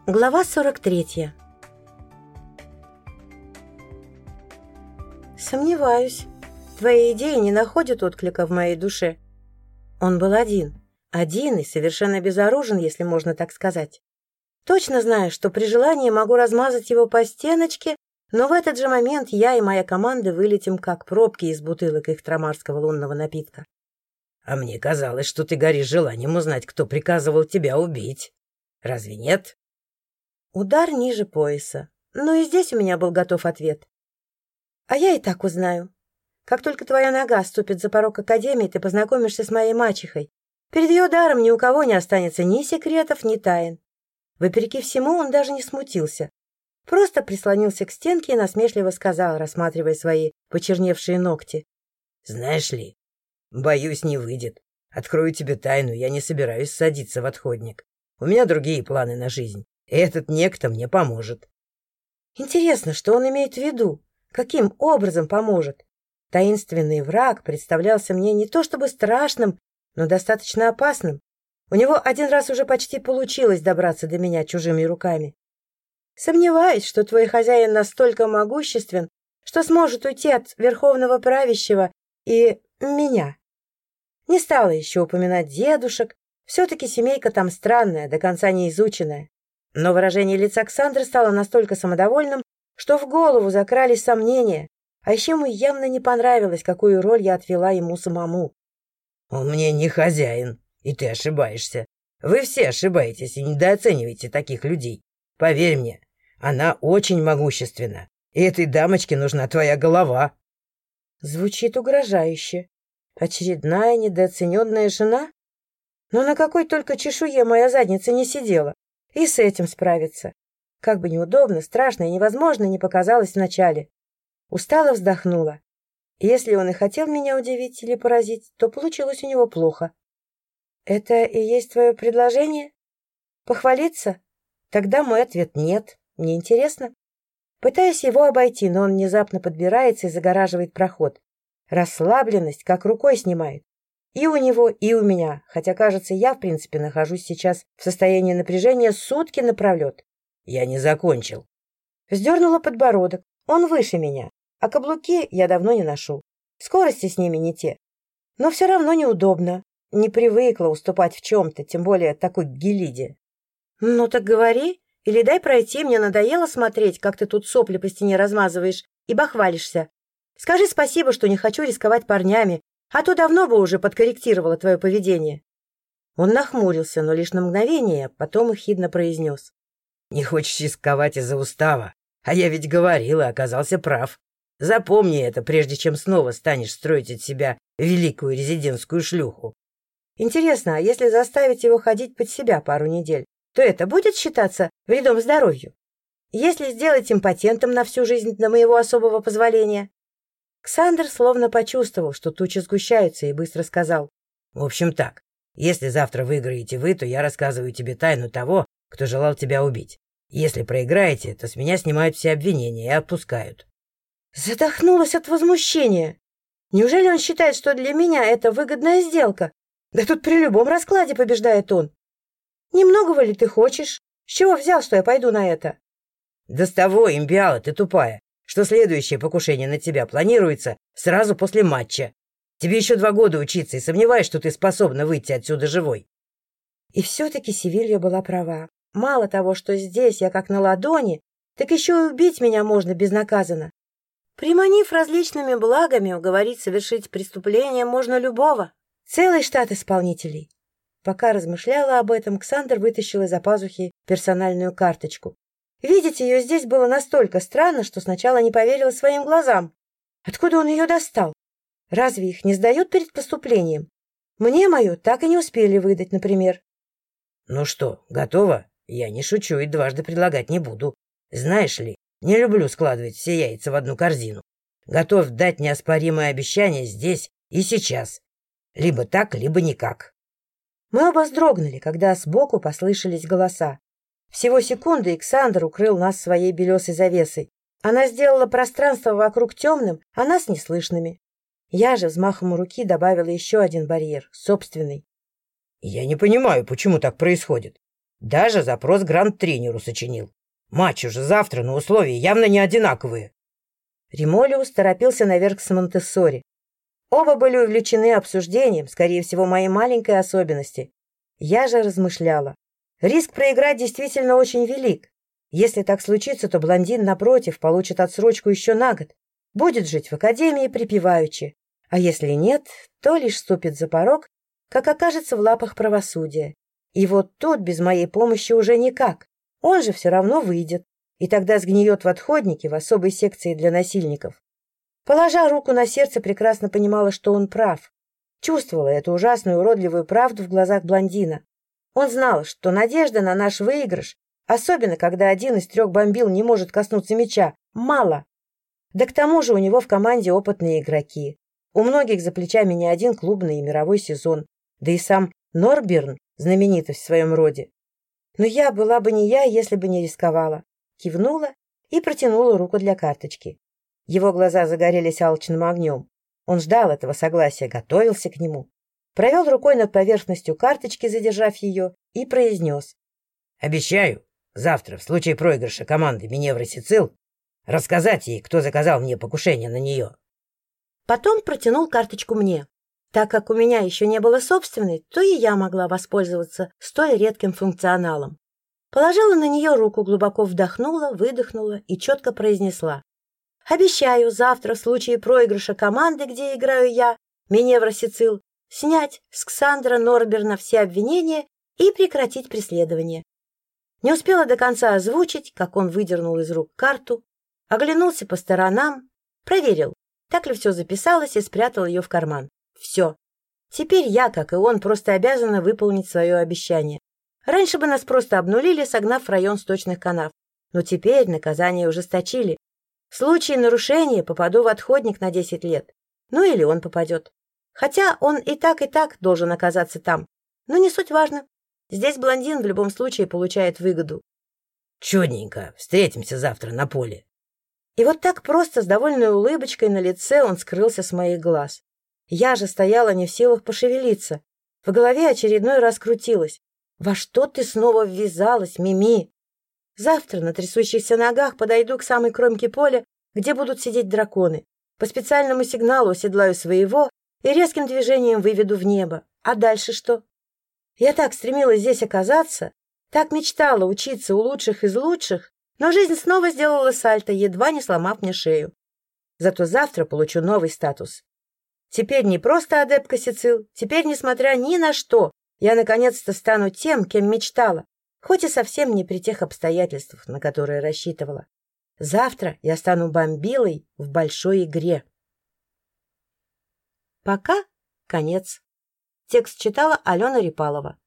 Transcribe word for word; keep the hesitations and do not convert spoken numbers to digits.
Глава сорок третья. Сомневаюсь. Твои идеи не находят отклика в моей душе. Он был один. Один и совершенно безоружен, если можно так сказать. Точно знаю, что при желании могу размазать его по стеночке, но в этот же момент я и моя команда вылетим, как пробки из бутылок ихтрамарского лунного напитка. — А мне казалось, что ты горишь желанием узнать, кто приказывал тебя убить. Разве нет? Удар ниже пояса. Но и здесь у меня был готов ответ. А я и так узнаю. Как только твоя нога ступит за порог Академии, ты познакомишься с моей мачехой. Перед ее даром ни у кого не останется ни секретов, ни тайн. Вопреки всему он даже не смутился. Просто прислонился к стенке и насмешливо сказал, рассматривая свои почерневшие ногти. — Знаешь ли, боюсь, не выйдет. Открою тебе тайну, я не собираюсь садиться в отходник. У меня другие планы на жизнь. И этот некто мне поможет. Интересно, что он имеет в виду? Каким образом поможет? Таинственный враг представлялся мне не то чтобы страшным, но достаточно опасным. У него один раз уже почти получилось добраться до меня чужими руками. Сомневаюсь, что твой хозяин настолько могуществен, что сможет уйти от верховного правящего и меня. Не стала еще упоминать дедушек. Все-таки семейка там странная, до конца не изученная. Но выражение лица Ксандра стало настолько самодовольным, что в голову закрались сомнения, а еще ему явно не понравилось, какую роль я отвела ему самому. — Он мне не хозяин, и ты ошибаешься. Вы все ошибаетесь и недооцениваете таких людей. Поверь мне, она очень могущественна, и этой дамочке нужна твоя голова. Звучит угрожающе. Очередная недооцененная жена? Но на какой только чешуе моя задница не сидела. И с этим справиться. Как бы неудобно, страшно и невозможно не показалось вначале. Устало вздохнула. Если он и хотел меня удивить или поразить, то получилось у него плохо. Это и есть твое предложение? Похвалиться? Тогда мой ответ нет. Мне интересно. Пытаюсь его обойти, но он внезапно подбирается и загораживает проход. Расслабленность как рукой снимает. И у него, и у меня, хотя, кажется, я, в принципе, нахожусь сейчас в состоянии напряжения сутки напролет. Я не закончил. Вздернула подбородок. Он выше меня, а каблуки я давно не ношу. Скорости с ними не те. Но все равно неудобно. Не привыкла уступать в чем-то, тем более такой гелиде. Ну так говори, или дай пройти, мне надоело смотреть, как ты тут сопли по стене размазываешь и бахвалишься. Скажи спасибо, что не хочу рисковать парнями, а то давно бы уже подкорректировала твое поведение. Он нахмурился, но лишь на мгновение, потом ехидно произнес. — Не хочешь рисковать из-за устава? А я ведь говорил и оказался прав. Запомни это, прежде чем снова станешь строить от себя великую резидентскую шлюху. Интересно, а если заставить его ходить под себя пару недель, то это будет считаться вредом здоровью? Если сделать импотентом на всю жизнь до моего особого позволения? Ксандр словно почувствовал, что тучи сгущаются, и быстро сказал. — В общем так, если завтра выиграете вы, то я рассказываю тебе тайну того, кто желал тебя убить. Если проиграете, то с меня снимают все обвинения и отпускают. Задохнулась от возмущения. Неужели он считает, что для меня это выгодная сделка? Да тут при любом раскладе побеждает он. Немногого ли ты хочешь? С чего взял, что я пойду на это? — Да с того, имбиала, ты тупая, что следующее покушение на тебя планируется сразу после матча. Тебе еще два года учиться, и сомневаюсь, что ты способна выйти отсюда живой. И все-таки Севилья была права. Мало того, что здесь я как на ладони, так еще и убить меня можно безнаказанно. Приманив различными благами, уговорить совершить преступление можно любого. Целый штат исполнителей. Пока размышляла об этом, Ксандр вытащил из-за пазухи персональную карточку. Видеть ее здесь было настолько странно, что сначала не поверила своим глазам. Откуда он ее достал? Разве их не сдают перед поступлением? Мне мою так и не успели выдать, например. — Ну что, готова? Я не шучу и дважды предлагать не буду. Знаешь ли, не люблю складывать все яйца в одну корзину. Готов дать неоспоримое обещание здесь и сейчас. Либо так, либо никак. Мы оба вздрогнули, когда сбоку послышались голоса. Всего секунды, и Ксандр укрыл нас своей белесой завесой. Она сделала пространство вокруг темным, а нас неслышными. Я же взмахом руки добавила еще один барьер, собственный. — Я не понимаю, почему так происходит. Даже запрос гранд-тренеру сочинил. Матч уже завтра, но условия явно не одинаковые. Ремолиус торопился наверх с Монтессори. Оба были увлечены обсуждением, скорее всего, моей маленькой особенности. Я же размышляла. Риск проиграть действительно очень велик. Если так случится, то блондин, напротив, получит отсрочку еще на год. Будет жить в академии припеваючи. А если нет, то лишь ступит за порог, как окажется в лапах правосудия. И вот тут без моей помощи уже никак. Он же все равно выйдет. И тогда сгниет в отходнике в особой секции для насильников. Положа руку на сердце, прекрасно понимала, что он прав. Чувствовала эту ужасную уродливую правду в глазах блондина. Он знал, что надежда на наш выигрыш, особенно когда один из трех бомбил не может коснуться мяча, мало. Да к тому же у него в команде опытные игроки. У многих за плечами не один клубный и мировой сезон. Да и сам Норберн – знаменитость в своем роде. Но я была бы не я, если бы не рисковала. Кивнула и протянула руку для карточки. Его глаза загорелись алчным огнем. Он ждал этого согласия, готовился к нему. Провел рукой над поверхностью карточки, задержав ее, и произнес. «Обещаю, завтра, в случае проигрыша команды Миневра Сицил, рассказать ей, кто заказал мне покушение на нее». Потом протянул карточку мне. Так как у меня еще не было собственной, то и я могла воспользоваться столь редким функционалом. Положила на нее руку, глубоко вдохнула, выдохнула и четко произнесла. «Обещаю завтра в случае проигрыша команды, где играю я, Миневра Сицил, снять с Ксандра Норберна все обвинения и прекратить преследование». Не успела до конца озвучить, как он выдернул из рук карту, оглянулся по сторонам, проверил, так ли все записалось, и спрятал ее в карман. Все. Теперь я, как и он, просто обязана выполнить свое обещание. Раньше бы нас просто обнулили, согнав в район сточных канав. Но теперь наказание ужесточили. В случае нарушения попаду в отходник на десять лет. Ну или он попадет. Хотя он и так, и так должен оказаться там. Но не суть важно. Здесь блондин в любом случае получает выгоду. Чудненько. Встретимся завтра на поле. И вот так просто, с довольной улыбочкой на лице, он скрылся с моих глаз. Я же стояла не в силах пошевелиться. В голове очередной раз крутилось. «Во что ты снова ввязалась, Мими?» Завтра на трясущихся ногах подойду к самой кромке поля, где будут сидеть драконы. По специальному сигналу оседлаю своего и резким движением выведу в небо. А дальше что? Я так стремилась здесь оказаться, так мечтала учиться у лучших из лучших, но жизнь снова сделала сальто, едва не сломав мне шею. Зато завтра получу новый статус. Теперь не просто адептка Сицил, теперь, несмотря ни на что, я наконец-то стану тем, кем мечтала, хоть и совсем не при тех обстоятельствах, на которые рассчитывала. Завтра я стану бомбилой в большой игре. Пока конец. Текст читала Алена Репалова.